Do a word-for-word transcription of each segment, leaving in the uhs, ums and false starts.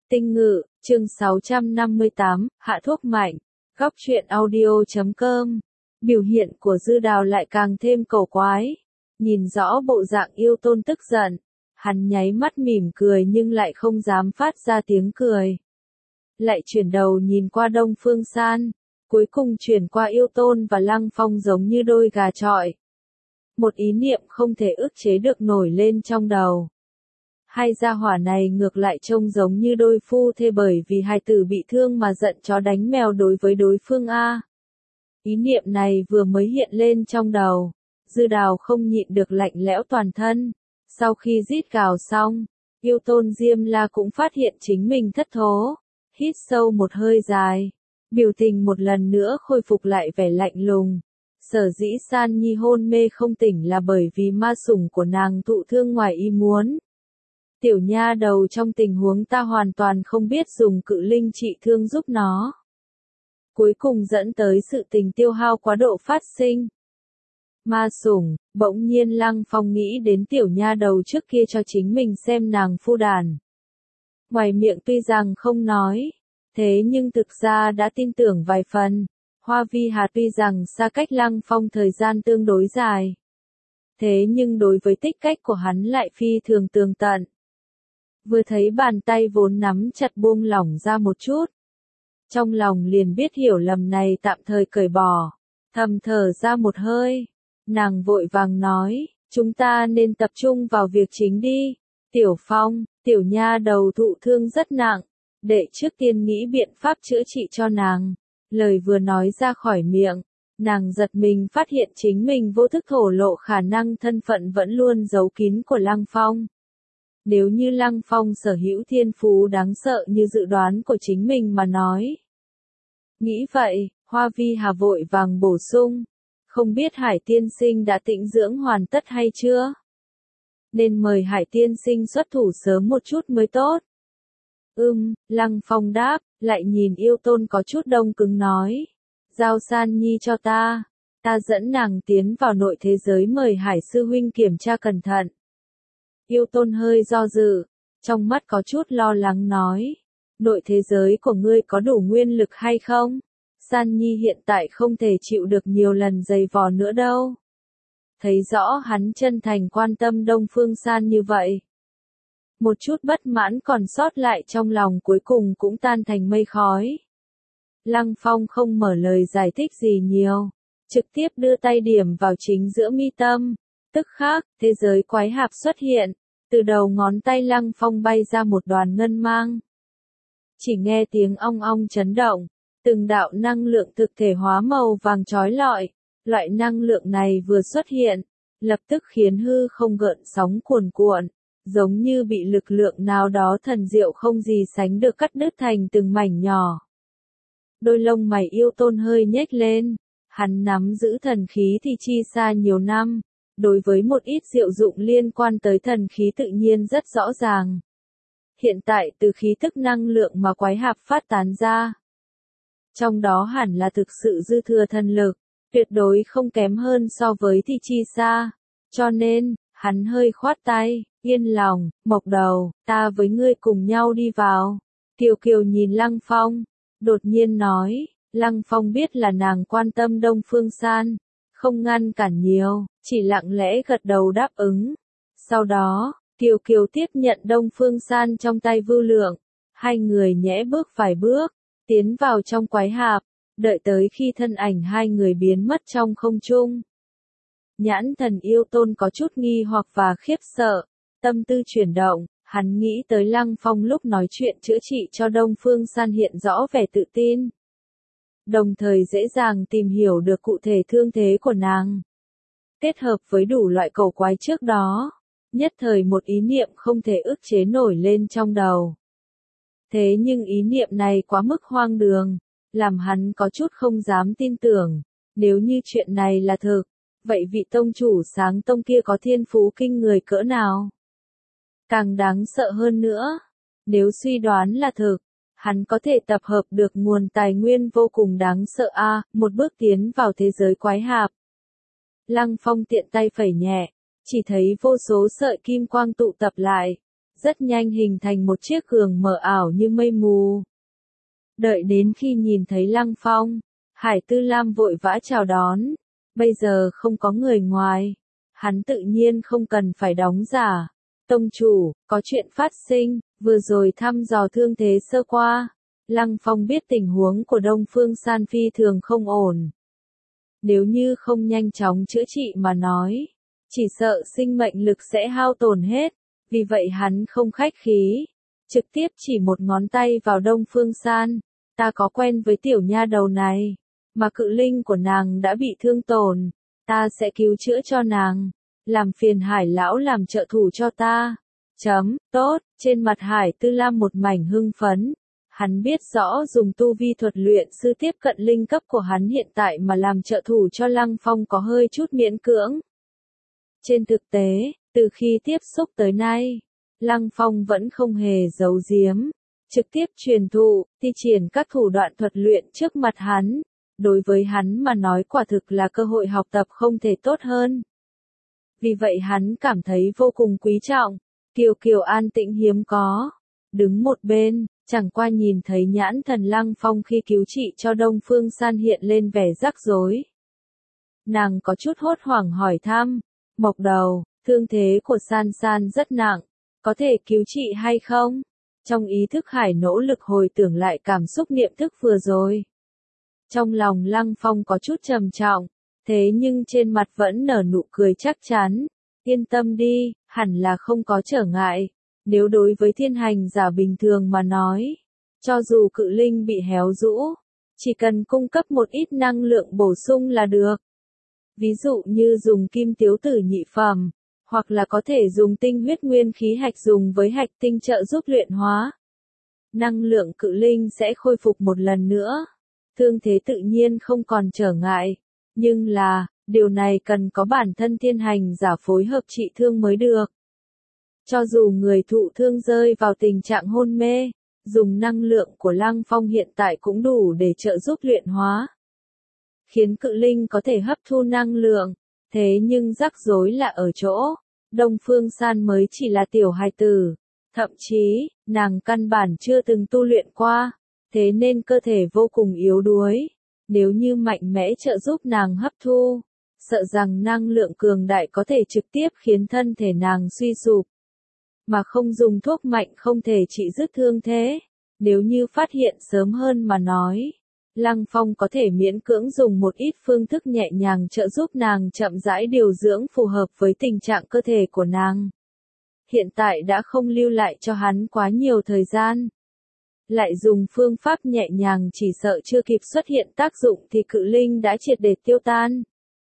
Tinh Ngự, chương sáu trăm năm mươi tám, hạ thuốc mạnh, góc truyện audio chấm com. Biểu hiện của Dư Đào lại càng thêm cầu quái. Nhìn rõ bộ dạng Yêu Tôn tức giận, hắn nháy mắt mỉm cười nhưng lại không dám phát ra tiếng cười. Lại chuyển đầu nhìn qua Đông Phương San, cuối cùng chuyển qua Yêu Tôn và Lăng Phong giống như đôi gà chọi. Một ý niệm không thể ức chế được nổi lên trong đầu. Hai gia hỏa này ngược lại trông giống như đôi phu thê bởi vì hai tử bị thương mà giận chó đánh mèo đối với đối phương a. Ý niệm này vừa mới hiện lên trong đầu, Dư Đào không nhịn được lạnh lẽo toàn thân. Sau khi rít gào xong, Yêu Tôn Diêm La cũng phát hiện chính mình thất thố, hít sâu một hơi dài, biểu tình một lần nữa khôi phục lại vẻ lạnh lùng. Sở dĩ San Nhi hôn mê không tỉnh là bởi vì ma sủng của nàng thụ thương ngoài ý muốn. Tiểu nha đầu trong tình huống ta hoàn toàn không biết dùng cự linh trị thương giúp nó. Cuối cùng dẫn tới sự tình tiêu hao quá độ phát sinh. Ma sủng, bỗng nhiên Lăng Phong nghĩ đến tiểu nha đầu trước kia cho chính mình xem nàng phu đàn. Ngoài miệng tuy rằng không nói, thế nhưng thực ra đã tin tưởng vài phần. Hoa Vi Hà tuy rằng xa cách Lăng Phong thời gian tương đối dài. Thế nhưng đối với tích cách của hắn lại phi thường tường tận. Vừa thấy bàn tay vốn nắm chặt buông lỏng ra một chút. Trong lòng liền biết hiểu lầm này tạm thời cởi bỏ. Thầm thở ra một hơi. Nàng vội vàng nói, chúng ta nên tập trung vào việc chính đi. Tiểu Phong, tiểu nha đầu thụ thương rất nặng. Đệ trước tiên nghĩ biện pháp chữa trị cho nàng. Lời vừa nói ra khỏi miệng, nàng giật mình phát hiện chính mình vô thức thổ lộ khả năng thân phận vẫn luôn giấu kín của Lăng Phong. Nếu như Lăng Phong sở hữu thiên phú đáng sợ như dự đoán của chính mình mà nói. Nghĩ vậy, Hoa Vi Hà vội vàng bổ sung, không biết Hải tiên sinh đã tĩnh dưỡng hoàn tất hay chưa? Nên mời Hải tiên sinh xuất thủ sớm một chút mới tốt. Ừm, Lăng Phong đáp, lại nhìn Yêu Tôn có chút đông cứng nói. Giao San Nhi cho ta, ta dẫn nàng tiến vào nội thế giới mời Hải sư huynh kiểm tra cẩn thận. Yêu Tôn hơi do dự, trong mắt có chút lo lắng nói. Nội thế giới của ngươi có đủ nguyên lực hay không? San Nhi hiện tại không thể chịu được nhiều lần giày vò nữa đâu. Thấy rõ hắn chân thành quan tâm Đông Phương San như vậy. Một chút bất mãn còn sót lại trong lòng cuối cùng cũng tan thành mây khói. Lăng Phong không mở lời giải thích gì nhiều, trực tiếp đưa tay điểm vào chính giữa mi tâm. Tức khắc, thế giới quái hạp xuất hiện, từ đầu ngón tay Lăng Phong bay ra một đoàn ngân mang. Chỉ nghe tiếng ong ong chấn động, từng đạo năng lượng thực thể hóa màu vàng chói lọi, loại năng lượng này vừa xuất hiện, lập tức khiến hư không gợn sóng cuồn cuộn. Giống như bị lực lượng nào đó thần diệu không gì sánh được cắt đứt thành từng mảnh nhỏ. Đôi lông mày Yêu Tôn hơi nhếch lên, hắn nắm giữ thần khí thì chi xa nhiều năm, đối với một ít diệu dụng liên quan tới thần khí tự nhiên rất rõ ràng. Hiện tại từ khí tức năng lượng mà quái hạp phát tán ra, trong đó hẳn là thực sự dư thừa thần lực, tuyệt đối không kém hơn so với thì chi xa, cho nên, hắn hơi khoát tay. Yên lòng, Mộc Đầu, ta với ngươi cùng nhau đi vào. Kiều Kiều nhìn Lăng Phong, đột nhiên nói, Lăng Phong biết là nàng quan tâm Đông Phương San, không ngăn cản nhiều, chỉ lặng lẽ gật đầu đáp ứng. Sau đó, Kiều Kiều tiếp nhận Đông Phương San trong tay Vưu Lượng, hai người nhẽ bước vài bước, tiến vào trong quái hạp, đợi tới khi thân ảnh hai người biến mất trong không trung. Nhãn thần Yêu Tôn có chút nghi hoặc và khiếp sợ. Tâm tư chuyển động, hắn nghĩ tới Lăng Phong lúc nói chuyện chữa trị cho Đông Phương San hiện rõ vẻ tự tin. Đồng thời dễ dàng tìm hiểu được cụ thể thương thế của nàng. Kết hợp với đủ loại cầu quái trước đó, nhất thời một ý niệm không thể ức chế nổi lên trong đầu. Thế nhưng ý niệm này quá mức hoang đường, làm hắn có chút không dám tin tưởng, nếu như chuyện này là thực, vậy vị tông chủ sáng tông kia có thiên phú kinh người cỡ nào? Càng đáng sợ hơn nữa, nếu suy đoán là thực, hắn có thể tập hợp được nguồn tài nguyên vô cùng đáng sợ a, à, một bước tiến vào thế giới quái hạp. Lăng Phong tiện tay phẩy nhẹ, chỉ thấy vô số sợi kim quang tụ tập lại, rất nhanh hình thành một chiếc giường mờ ảo như mây mù. Đợi đến khi nhìn thấy Lăng Phong, Hải Tư Lam vội vã chào đón, bây giờ không có người ngoài, hắn tự nhiên không cần phải đóng giả. Tông chủ, có chuyện phát sinh, vừa rồi thăm dò thương thế sơ qua. Lăng Phong biết tình huống của Đông Phương San phi thường không ổn. Nếu như không nhanh chóng chữa trị mà nói, chỉ sợ sinh mệnh lực sẽ hao tổn hết, vì vậy hắn không khách khí, trực tiếp chỉ một ngón tay vào Đông Phương San. Ta có quen với tiểu nha đầu này, mà cự linh của nàng đã bị thương tổn, ta sẽ cứu chữa cho nàng, làm phiền Hải lão làm trợ thủ cho ta. Chấm, tốt, trên mặt Hải Tư Lam một mảnh hưng phấn. Hắn biết rõ dùng tu vi thuật luyện sư tiếp cận linh cấp của hắn hiện tại mà làm trợ thủ cho Lăng Phong có hơi chút miễn cưỡng. Trên thực tế, từ khi tiếp xúc tới nay, Lăng Phong vẫn không hề giấu giếm, trực tiếp truyền thụ, thi triển các thủ đoạn thuật luyện trước mặt hắn. Đối với hắn mà nói quả thực là cơ hội học tập không thể tốt hơn. Vì vậy hắn cảm thấy vô cùng quý trọng, Kiều Kiều an tĩnh hiếm có, đứng một bên. Chẳng qua nhìn thấy nhãn thần Lăng Phong khi cứu trị cho Đông Phương San hiện lên vẻ rắc rối. Nàng có chút hốt hoảng hỏi thăm, Mộc Đầu, thương thế của San San rất nặng, có thể cứu trị hay không? Trong ý thức Hải nỗ lực hồi tưởng lại cảm xúc niệm thức vừa rồi. Trong lòng Lăng Phong có chút trầm trọng, thế nhưng trên mặt vẫn nở nụ cười chắc chắn. Yên tâm đi, hẳn là không có trở ngại. Nếu đối với thiên hành giả bình thường mà nói, cho dù cự linh bị héo rũ, chỉ cần cung cấp một ít năng lượng bổ sung là được. Ví dụ như dùng kim tiếu tử nhị phẩm, hoặc là có thể dùng tinh huyết nguyên khí hạch dùng với hạch tinh trợ giúp luyện hóa. Năng lượng cự linh sẽ khôi phục một lần nữa. Thương thế tự nhiên không còn trở ngại, nhưng là, điều này cần có bản thân thiên hành giả phối hợp trị thương mới được. Cho dù người thụ thương rơi vào tình trạng hôn mê, dùng năng lượng của Lăng Phong hiện tại cũng đủ để trợ giúp luyện hóa. Khiến cự linh có thể hấp thu năng lượng, thế nhưng rắc rối là ở chỗ, Đông Phương San mới chỉ là tiểu hài tử, thậm chí, nàng căn bản chưa từng tu luyện qua, thế nên cơ thể vô cùng yếu đuối. Nếu như mạnh mẽ trợ giúp nàng hấp thu, sợ rằng năng lượng cường đại có thể trực tiếp khiến thân thể nàng suy sụp. Mà không dùng thuốc mạnh không thể trị dứt thương thế. Nếu như phát hiện sớm hơn mà nói, Lăng Phong có thể miễn cưỡng dùng một ít phương thức nhẹ nhàng trợ giúp nàng chậm rãi điều dưỡng phù hợp với tình trạng cơ thể của nàng. Hiện tại đã không lưu lại cho hắn quá nhiều thời gian. Lại dùng phương pháp nhẹ nhàng chỉ sợ chưa kịp xuất hiện tác dụng thì cự linh đã triệt để tiêu tan.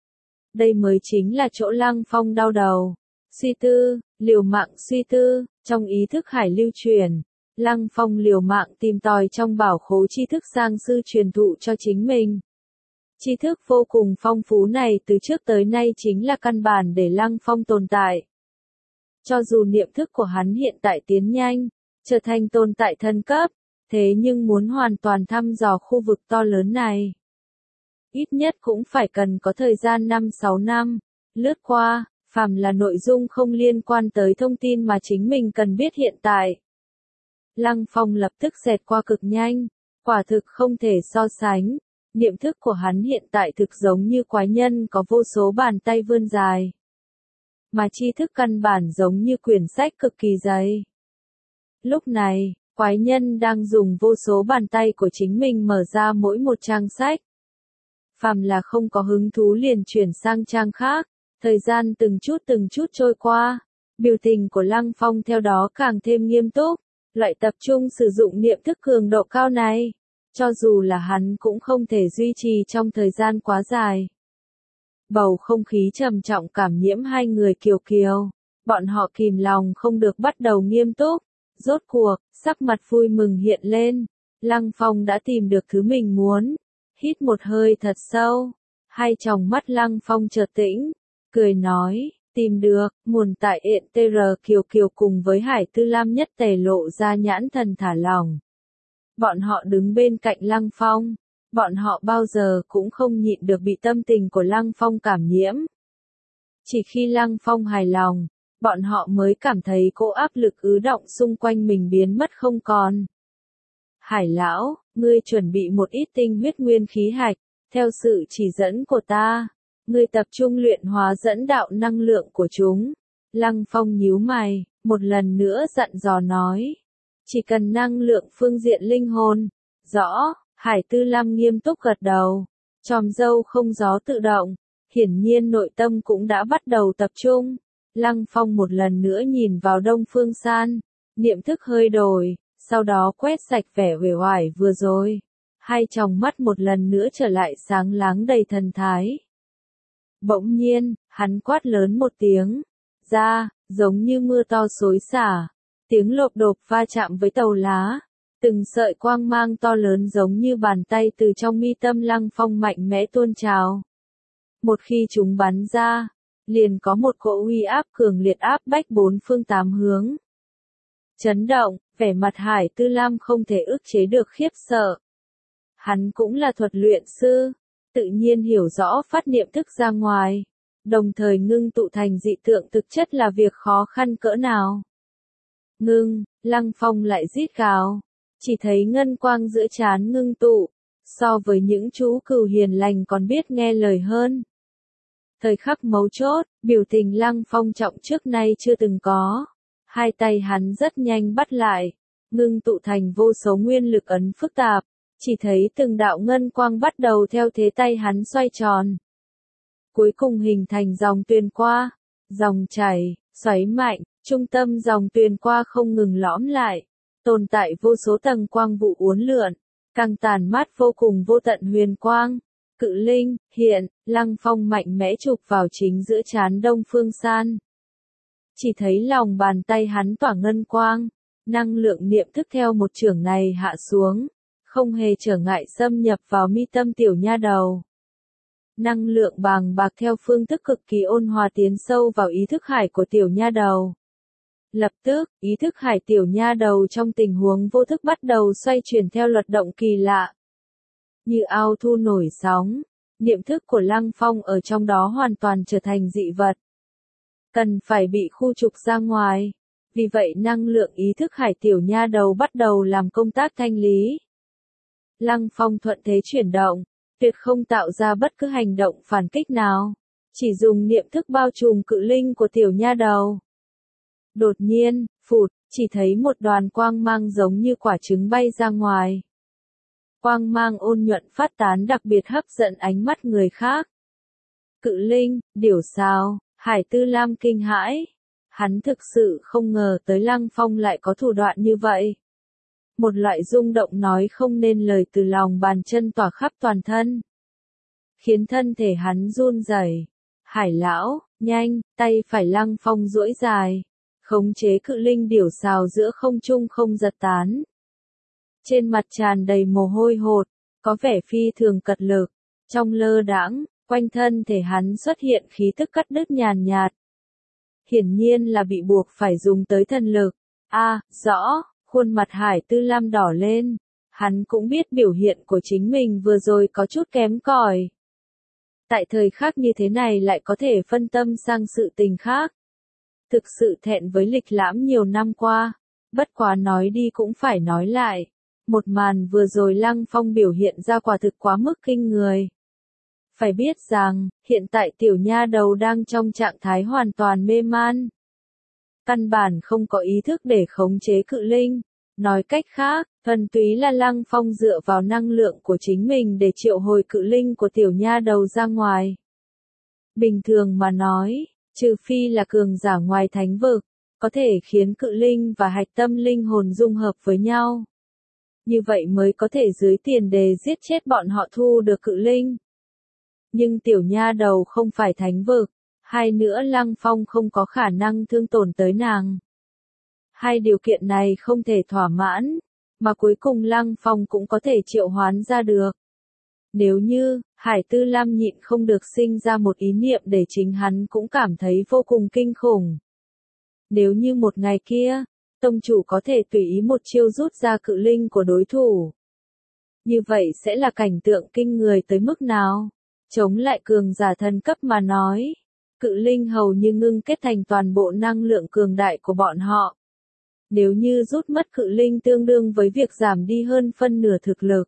Đây mới chính là chỗ Lăng Phong đau đầu. Suy tư, liều mạng suy tư, trong ý thức Hải lưu truyền, Lăng Phong liều mạng tìm tòi trong bảo khố tri thức sang sư truyền thụ cho chính mình. Tri thức vô cùng phong phú này từ trước tới nay chính là căn bản để Lăng Phong tồn tại. Cho dù niệm thức của hắn hiện tại tiến nhanh, trở thành tồn tại thân cấp, thế nhưng muốn hoàn toàn thăm dò khu vực to lớn này, ít nhất cũng phải cần có thời gian năm sáu năm, lướt qua. Phàm là nội dung không liên quan tới thông tin mà chính mình cần biết hiện tại. Lăng Phong lập tức xẹt qua cực nhanh, quả thực không thể so sánh. Niệm thức của hắn hiện tại thực giống như quái nhân có vô số bàn tay vươn dài. Mà tri thức căn bản giống như quyển sách cực kỳ dày. Lúc này, quái nhân đang dùng vô số bàn tay của chính mình mở ra mỗi một trang sách. Phàm là không có hứng thú liền chuyển sang trang khác. Thời gian từng chút từng chút trôi qua, biểu tình của Lăng Phong theo đó càng thêm nghiêm túc, loại tập trung sử dụng niệm thức cường độ cao này, cho dù là hắn cũng không thể duy trì trong thời gian quá dài. Bầu không khí trầm trọng cảm nhiễm hai người Kiều Kiều, bọn họ kìm lòng không được bắt đầu nghiêm túc, rốt cuộc, sắc mặt vui mừng hiện lên, Lăng Phong đã tìm được thứ mình muốn, hít một hơi thật sâu, hai tròng mắt Lăng Phong chợt tĩnh. Cười nói, tìm được, nguồn tại ện tê rờ Kiều Kiều cùng với Hải Tư Lam nhất tề lộ ra nhãn thần thả lỏng. Bọn họ đứng bên cạnh Lăng Phong, bọn họ bao giờ cũng không nhịn được bị tâm tình của Lăng Phong cảm nhiễm. Chỉ khi Lăng Phong hài lòng, bọn họ mới cảm thấy cỗ áp lực ứ động xung quanh mình biến mất không còn. Hải lão, ngươi chuẩn bị một ít tinh huyết nguyên khí hạch, theo sự chỉ dẫn của ta, ngươi tập trung luyện hóa dẫn đạo năng lượng của chúng. Lăng Phong nhíu mày, một lần nữa dặn dò nói. Chỉ cần năng lượng phương diện linh hồn. Rõ, Hải Tư Lam nghiêm túc gật đầu. Chòm râu không gió tự động, hiển nhiên nội tâm cũng đã bắt đầu tập trung. Lăng Phong một lần nữa nhìn vào Đông Phương San, niệm thức hơi đổi, sau đó quét sạch vẻ uể oải vừa rồi. Hai tròng mắt một lần nữa trở lại sáng láng đầy thần thái. Bỗng nhiên, hắn quát lớn một tiếng, ra, giống như mưa to xối xả, tiếng lộp độp va chạm với tàu lá, từng sợi quang mang to lớn giống như bàn tay từ trong mi tâm Lăng Phong mạnh mẽ tuôn trào. Một khi chúng bắn ra, liền có một cỗ uy áp cường liệt áp bách bốn phương tám hướng. Chấn động, vẻ mặt Hải Tư Lam không thể ức chế được khiếp sợ. Hắn cũng là thuật luyện sư, tự nhiên hiểu rõ phát niệm thức ra ngoài, đồng thời ngưng tụ thành dị tượng thực chất là việc khó khăn cỡ nào. Ngưng, Lăng Phong lại rít gào, chỉ thấy ngân quang giữa trán ngưng tụ, so với những chú cừu hiền lành còn biết nghe lời hơn. Thời khắc mấu chốt, biểu tình Lăng Phong trọng trước nay chưa từng có. Hai tay hắn rất nhanh bắt lại, ngưng tụ thành vô số nguyên lực ấn phức tạp, chỉ thấy từng đạo ngân quang bắt đầu theo thế tay hắn xoay tròn. Cuối cùng hình thành dòng tuyền qua, dòng chảy, xoáy mạnh, trung tâm dòng tuyền qua không ngừng lõm lại, tồn tại vô số tầng quang vụ uốn lượn, càng tàn mát vô cùng vô tận huyền quang. Cự linh, hiện, Lăng Phong mạnh mẽ chụp vào chính giữa trán Đông Phương San. Chỉ thấy lòng bàn tay hắn tỏa ngân quang, năng lượng niệm thức theo một chưởng này hạ xuống, không hề trở ngại xâm nhập vào mi tâm tiểu nha đầu. Năng lượng bàng bạc theo phương thức cực kỳ ôn hòa tiến sâu vào ý thức hải của tiểu nha đầu. Lập tức, ý thức hải tiểu nha đầu trong tình huống vô thức bắt đầu xoay chuyển theo luật động kỳ lạ. Như ao thu nổi sóng, niệm thức của Lăng Phong ở trong đó hoàn toàn trở thành dị vật. Cần phải bị khu trục ra ngoài. Vì vậy năng lượng ý thức hải tiểu nha đầu bắt đầu làm công tác thanh lý. Lăng Phong thuận thế chuyển động, tuyệt không tạo ra bất cứ hành động phản kích nào. Chỉ dùng niệm thức bao trùm cự linh của tiểu nha đầu. Đột nhiên, phụt, chỉ thấy một đoàn quang mang giống như quả trứng bay ra ngoài. Quang mang ôn nhuận phát tán đặc biệt hấp dẫn ánh mắt người khác. Cự linh, điểu sao, Hải Tư Lam kinh hãi. Hắn thực sự không ngờ tới Lăng Phong lại có thủ đoạn như vậy. Một loại rung động nói không nên lời từ lòng bàn chân tỏa khắp toàn thân. Khiến thân thể hắn run rẩy. Hải lão, nhanh, tay phải Lăng Phong duỗi dài. Khống chế cự linh điểu xào giữa không trung không giật tán. Trên mặt tràn đầy mồ hôi hột, có vẻ phi thường cật lực. Trong lơ đãng, quanh thân thể hắn xuất hiện khí tức cắt đứt nhàn nhạt. Hiển nhiên là bị buộc phải dùng tới thần lực. A, à, rõ, khuôn mặt Hải Tư Lam đỏ lên. Hắn cũng biết biểu hiện của chính mình vừa rồi có chút kém cỏi. Tại thời khắc như thế này lại có thể phân tâm sang sự tình khác. Thực sự thẹn với lịch lãm nhiều năm qua. Bất quá nói đi cũng phải nói lại. Một màn vừa rồi Lăng Phong biểu hiện ra quả thực quá mức kinh người. Phải biết rằng, hiện tại tiểu nha đầu đang trong trạng thái hoàn toàn mê man. Căn bản không có ý thức để khống chế cự linh. Nói cách khác, thuần túy là Lăng Phong dựa vào năng lượng của chính mình để triệu hồi cự linh của tiểu nha đầu ra ngoài. Bình thường mà nói, trừ phi là cường giả ngoài thánh vực, có thể khiến cự linh và hạch tâm linh hồn dung hợp với nhau. Như vậy mới có thể dưới tiền đề giết chết bọn họ thu được cự linh. Nhưng tiểu nha đầu không phải thánh vực, hai nữa Lăng Phong không có khả năng thương tổn tới nàng. Hai điều kiện này không thể thỏa mãn, mà cuối cùng Lăng Phong cũng có thể triệu hoán ra được. Nếu như, Hải Tư Lam nhịn không được sinh ra một ý niệm để chính hắn cũng cảm thấy vô cùng kinh khủng. Nếu như một ngày kia, tông chủ có thể tùy ý một chiêu rút ra cự linh của đối thủ. Như vậy sẽ là cảnh tượng kinh người tới mức nào? Chống lại cường giả thần cấp mà nói. Cự linh hầu như ngưng kết thành toàn bộ năng lượng cường đại của bọn họ. Nếu như rút mất cự linh tương đương với việc giảm đi hơn phân nửa thực lực.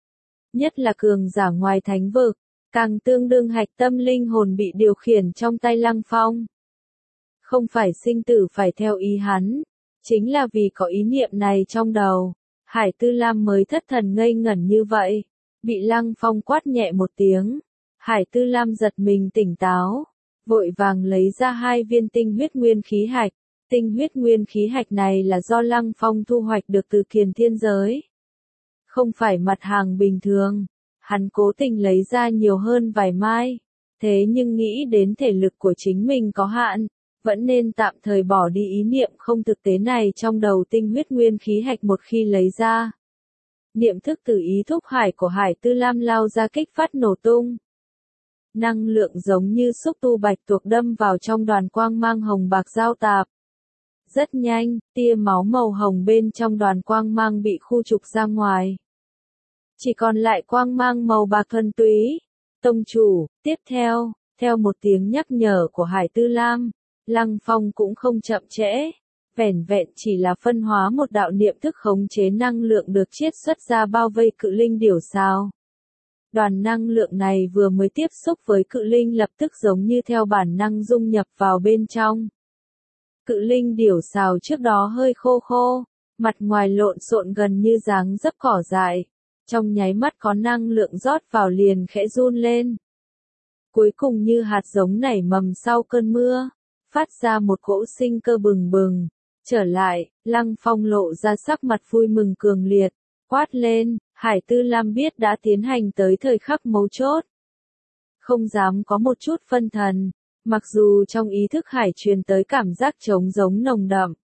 Nhất là cường giả ngoài thánh vực, càng tương đương hạch tâm linh hồn bị điều khiển trong tay Lăng Phong. Không phải sinh tử phải theo ý hắn, chính là vì có ý niệm này trong đầu, Hải Tư Lam mới thất thần ngây ngẩn như vậy. Bị Lăng Phong quát nhẹ một tiếng, Hải Tư Lam giật mình tỉnh táo, vội vàng lấy ra hai viên tinh huyết nguyên khí hạch. Tinh huyết nguyên khí hạch này là do Lăng Phong thu hoạch được từ Kiền Thiên Giới. Không phải mặt hàng bình thường, hắn cố tình lấy ra nhiều hơn vài mai. Thế nhưng nghĩ đến thể lực của chính mình có hạn, vẫn nên tạm thời bỏ đi ý niệm không thực tế này trong đầu tinh huyết nguyên khí hạch một khi lấy ra. Niệm thức từ ý thúc hải của Hải Tư Lam lao ra kích phát nổ tung. Năng lượng giống như xúc tu bạch tuộc đâm vào trong đoàn quang mang hồng bạc giao tạp. Rất nhanh, tia máu màu hồng bên trong đoàn quang mang bị khu trục ra ngoài. Chỉ còn lại quang mang màu bạc thuần túy. Tông chủ, tiếp theo, theo một tiếng nhắc nhở của Hải Tư Lam, Lăng Phong cũng không chậm trễ. Vẻn vẹn chỉ là phân hóa một đạo niệm thức khống chế năng lượng được chiết xuất ra bao vây cự linh điểu sao. Đoàn năng lượng này vừa mới tiếp xúc với cự linh lập tức giống như theo bản năng dung nhập vào bên trong. Cự linh điểu xào trước đó hơi khô khô, mặt ngoài lộn xộn gần như dáng dấp cỏ dại. Trong nháy mắt có năng lượng rót vào liền khẽ run lên. Cuối cùng như hạt giống nảy mầm sau cơn mưa, phát ra một cỗ sinh cơ bừng bừng. Trở lại, Lăng Phong lộ ra sắc mặt vui mừng cường liệt, quát lên, Hải Tư Lam biết đã tiến hành tới thời khắc mấu chốt. Không dám có một chút phân thần. Mặc dù trong ý thức Hải truyền tới cảm giác trống giống nồng đậm,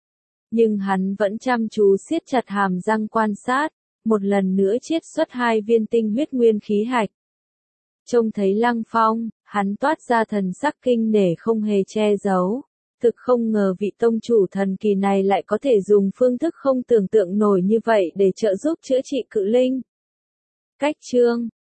nhưng hắn vẫn chăm chú siết chặt hàm răng quan sát, một lần nữa chiết xuất hai viên tinh huyết nguyên khí hạch. Trông thấy Lăng Phong, hắn toát ra thần sắc kinh nể không hề che giấu, thực không ngờ vị tông chủ thần kỳ này lại có thể dùng phương thức không tưởng tượng nổi như vậy để trợ giúp chữa trị cự linh. Cách chương